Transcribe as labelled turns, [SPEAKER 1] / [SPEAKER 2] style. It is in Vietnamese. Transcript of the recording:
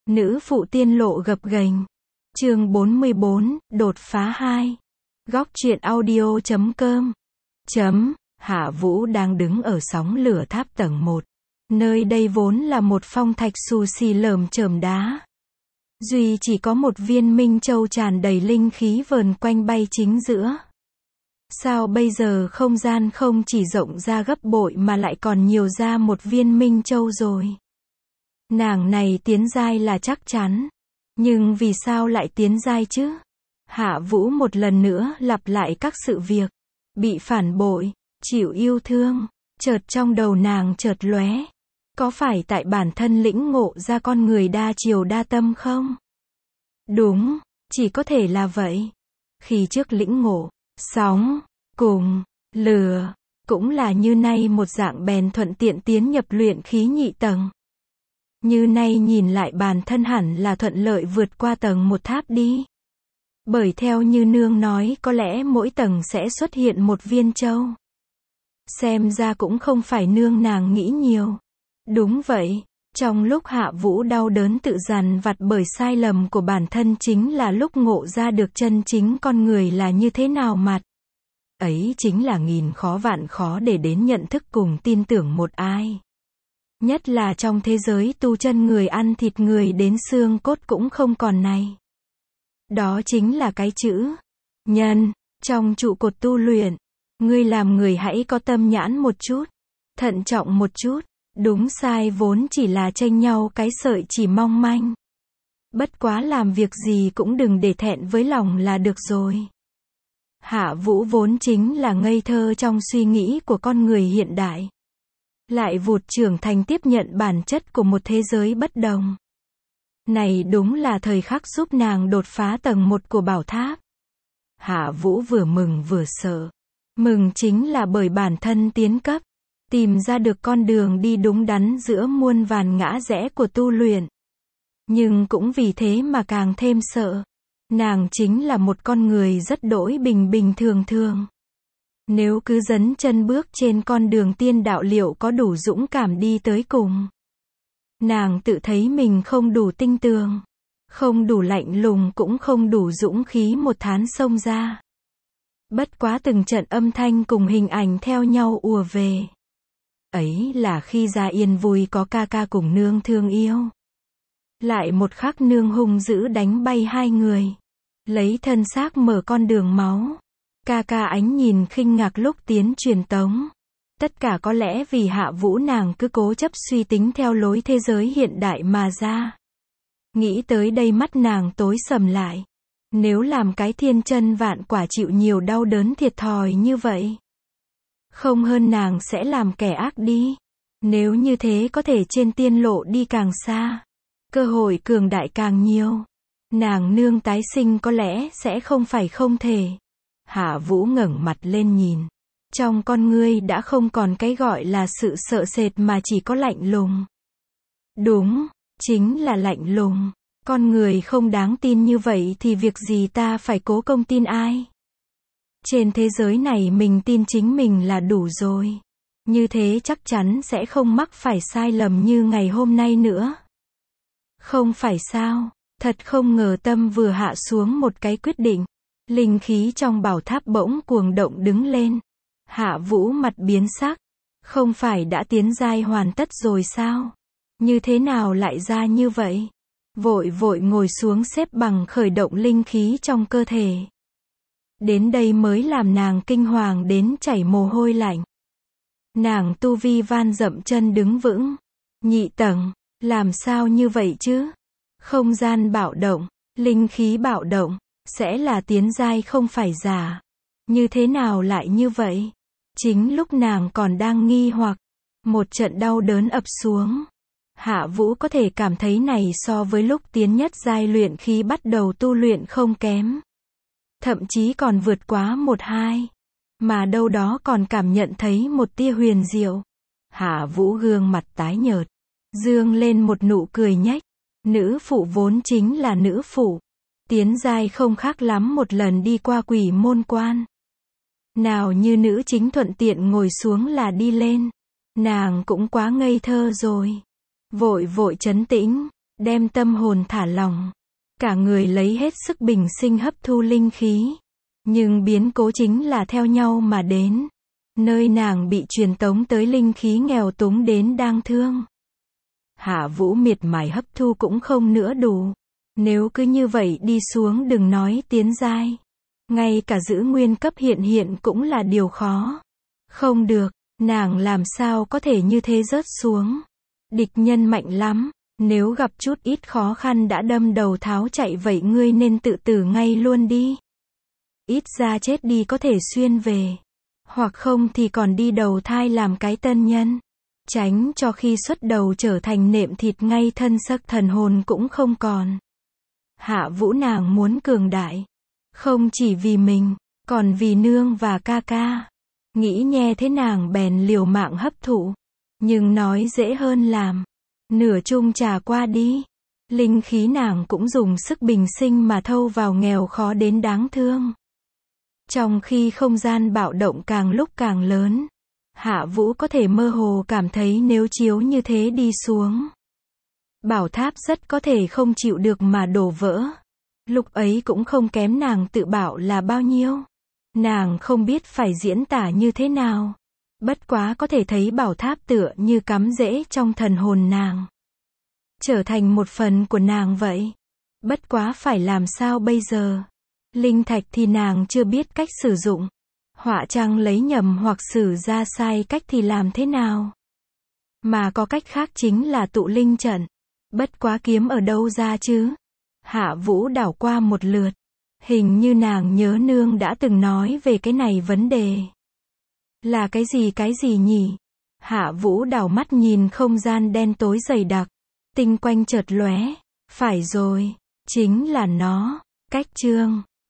[SPEAKER 1] Nữ phụ tiên lộ gập ghềnh. Chương 44, đột phá 2. Góc truyện audio.com. Hạ Vũ đang đứng ở sóng lửa tháp tầng 1. Nơi đây vốn là một phong thạch xù xì lởm chởm đá. Duy chỉ có một viên minh châu tràn đầy linh khí vờn quanh bay chính giữa. Sao bây giờ không gian không chỉ rộng ra gấp bội mà lại còn nhiều ra một viên minh châu rồi. Nàng này tiến giai là chắc chắn. Nhưng vì sao lại tiến giai chứ? Hạ Vũ một lần nữa lặp lại các sự việc. Bị phản bội, chịu yêu thương, chợt trong đầu nàng chợt lóe. Có phải tại bản thân lĩnh ngộ ra con người đa chiều đa tâm không? Đúng, chỉ có thể là vậy. Khi trước lĩnh ngộ, sóng, cùng, lửa, cũng là như nay một dạng bèn thuận tiện tiến nhập luyện khí nhị tầng. Như nay nhìn lại bản thân hẳn là thuận lợi vượt qua tầng một tháp đi. Bởi theo như nương nói có lẽ mỗi tầng sẽ xuất hiện một viên châu. Xem ra cũng không phải nương nàng nghĩ nhiều. Đúng vậy, trong lúc Hạ Vũ đau đớn tự dằn vặt bởi sai lầm của bản thân chính là lúc ngộ ra được chân chính con người là như thế nào mặt. Ấy chính là nghìn khó vạn khó để đến nhận thức cùng tin tưởng một ai. Nhất là trong thế giới tu chân người ăn thịt người đến xương cốt cũng không còn này. Đó chính là cái chữ nhân. Trong trụ cột tu luyện, ngươi làm người hãy có tâm nhãn một chút, thận trọng một chút, đúng sai vốn chỉ là tranh nhau cái sợi chỉ mong manh. Bất quá làm việc gì cũng đừng để thẹn với lòng là được rồi. Hạ Vũ vốn chính là ngây thơ trong suy nghĩ của con người hiện đại. Lại vụt trưởng thành tiếp nhận bản chất của một thế giới bất đồng. Này đúng là thời khắc giúp nàng đột phá tầng 1 của bảo tháp. Hạ Vũ vừa mừng vừa sợ. Mừng chính là bởi bản thân tiến cấp, tìm ra được con đường đi đúng đắn giữa muôn vàn ngã rẽ của tu luyện. Nhưng cũng vì thế mà càng thêm sợ. Nàng chính là một con người rất đỗi bình bình thường thường. Nếu cứ dấn chân bước trên con đường tiên đạo liệu có đủ dũng cảm đi tới cùng. Nàng tự thấy mình không đủ tinh tường, không đủ lạnh lùng cũng không đủ dũng khí một thán xông ra. Bất quá từng trận âm thanh cùng hình ảnh theo nhau ùa về. Ấy là khi Gia Yên vui có ca ca cùng nương thương yêu. Lại một khắc nương hung dữ đánh bay hai người. Lấy thân xác mở con đường máu. Ca ca ánh nhìn khinh ngạc lúc tiến truyền tống. Tất cả có lẽ vì Hạ Vũ nàng cứ cố chấp suy tính theo lối thế giới hiện đại mà ra. Nghĩ tới đây mắt nàng tối sầm lại. Nếu làm cái thiên chân vạn quả chịu nhiều đau đớn thiệt thòi như vậy. Không hơn nàng sẽ làm kẻ ác đi. Nếu như thế có thể trên tiên lộ đi càng xa. Cơ hội cường đại càng nhiều. Nàng nương tái sinh có lẽ sẽ không phải không thể. Hạ Vũ ngẩng mặt lên nhìn. Trong con ngươi đã không còn cái gọi là sự sợ sệt mà chỉ có lạnh lùng. Đúng, chính là lạnh lùng. Con người không đáng tin như vậy thì việc gì ta phải cố công tin ai? Trên thế giới này mình tin chính mình là đủ rồi. Như thế chắc chắn sẽ không mắc phải sai lầm như ngày hôm nay nữa. Không phải sao? Thật không ngờ tâm vừa hạ xuống một cái quyết định. Linh khí trong bảo tháp bỗng cuồng động đứng lên. Hạ Vũ mặt biến sắc. Không phải đã tiến giai hoàn tất rồi sao? Như thế nào lại ra như vậy? Vội vội ngồi xuống xếp bằng khởi động linh khí trong cơ thể. Đến đây mới làm nàng kinh hoàng đến chảy mồ hôi lạnh. Nàng tu vi van dậm chân đứng vững. Nhị tầng, làm sao như vậy chứ? Không gian bạo động, linh khí bạo động, sẽ là tiến giai không phải giả. Như thế nào lại như vậy? Chính lúc nàng còn đang nghi hoặc, một trận đau đớn ập xuống. Hạ Vũ có thể cảm thấy này so với lúc tiến nhất giai luyện khí bắt đầu tu luyện không kém. Thậm chí còn vượt quá 1-2. Mà đâu đó còn cảm nhận thấy một tia huyền diệu. Hạ Vũ gương mặt tái nhợt. Dương lên một nụ cười nhếch. Nữ phụ vốn chính là nữ phụ. Tiến giai không khác lắm một lần đi qua quỷ môn quan. Nào như nữ chính thuận tiện ngồi xuống là đi lên. Nàng cũng quá ngây thơ rồi. Vội vội trấn tĩnh, đem tâm hồn thả lỏng. Cả người lấy hết sức bình sinh hấp thu linh khí. Nhưng biến cố chính là theo nhau mà đến. Nơi nàng bị truyền tống tới linh khí nghèo túng đến đáng thương. Hạ Vũ miệt mài hấp thu cũng không nữa đủ. Nếu cứ như vậy đi xuống đừng nói tiến giai. Ngay cả giữ nguyên cấp hiện hiện cũng là điều khó. Không được, nàng làm sao có thể như thế rớt xuống. Địch nhân mạnh lắm, nếu gặp chút ít khó khăn đã đâm đầu tháo chạy vậy ngươi nên tự tử ngay luôn đi. Ít ra chết đi có thể xuyên về. Hoặc không thì còn đi đầu thai làm cái tân nhân. Tránh cho khi xuất đầu trở thành nệm thịt ngay thân xác thần hồn cũng không còn. Hạ Vũ nàng muốn cường đại. Không chỉ vì mình, còn vì nương và ca ca. Nghĩ nghe thế nàng bèn liều mạng hấp thụ. Nhưng nói dễ hơn làm. Nửa chung trà qua đi. Linh khí nàng cũng dùng sức bình sinh mà thâu vào nghèo khó đến đáng thương. Trong khi không gian bạo động càng lúc càng lớn. Hạ Vũ có thể mơ hồ cảm thấy nếu chiếu như thế đi xuống. Bảo tháp rất có thể không chịu được mà đổ vỡ. Lúc ấy cũng không kém nàng tự bảo là bao nhiêu. Nàng không biết phải diễn tả như thế nào. Bất quá có thể thấy bảo tháp tựa như cắm rễ trong thần hồn nàng. Trở thành một phần của nàng vậy. Bất quá phải làm sao bây giờ? Linh thạch thì nàng chưa biết cách sử dụng. Họa chăng lấy nhầm hoặc sử ra sai cách thì làm thế nào? Mà có cách khác chính là tụ linh trận. Bất quá kiếm ở đâu ra chứ? Hạ Vũ đảo qua một lượt. Hình như nàng nhớ nương đã từng nói về cái này vấn đề. Là cái gì nhỉ? Hạ Vũ đảo mắt nhìn không gian đen tối dày đặc. Tinh quanh chợt lóe. Phải rồi, chính là nó. Cách chương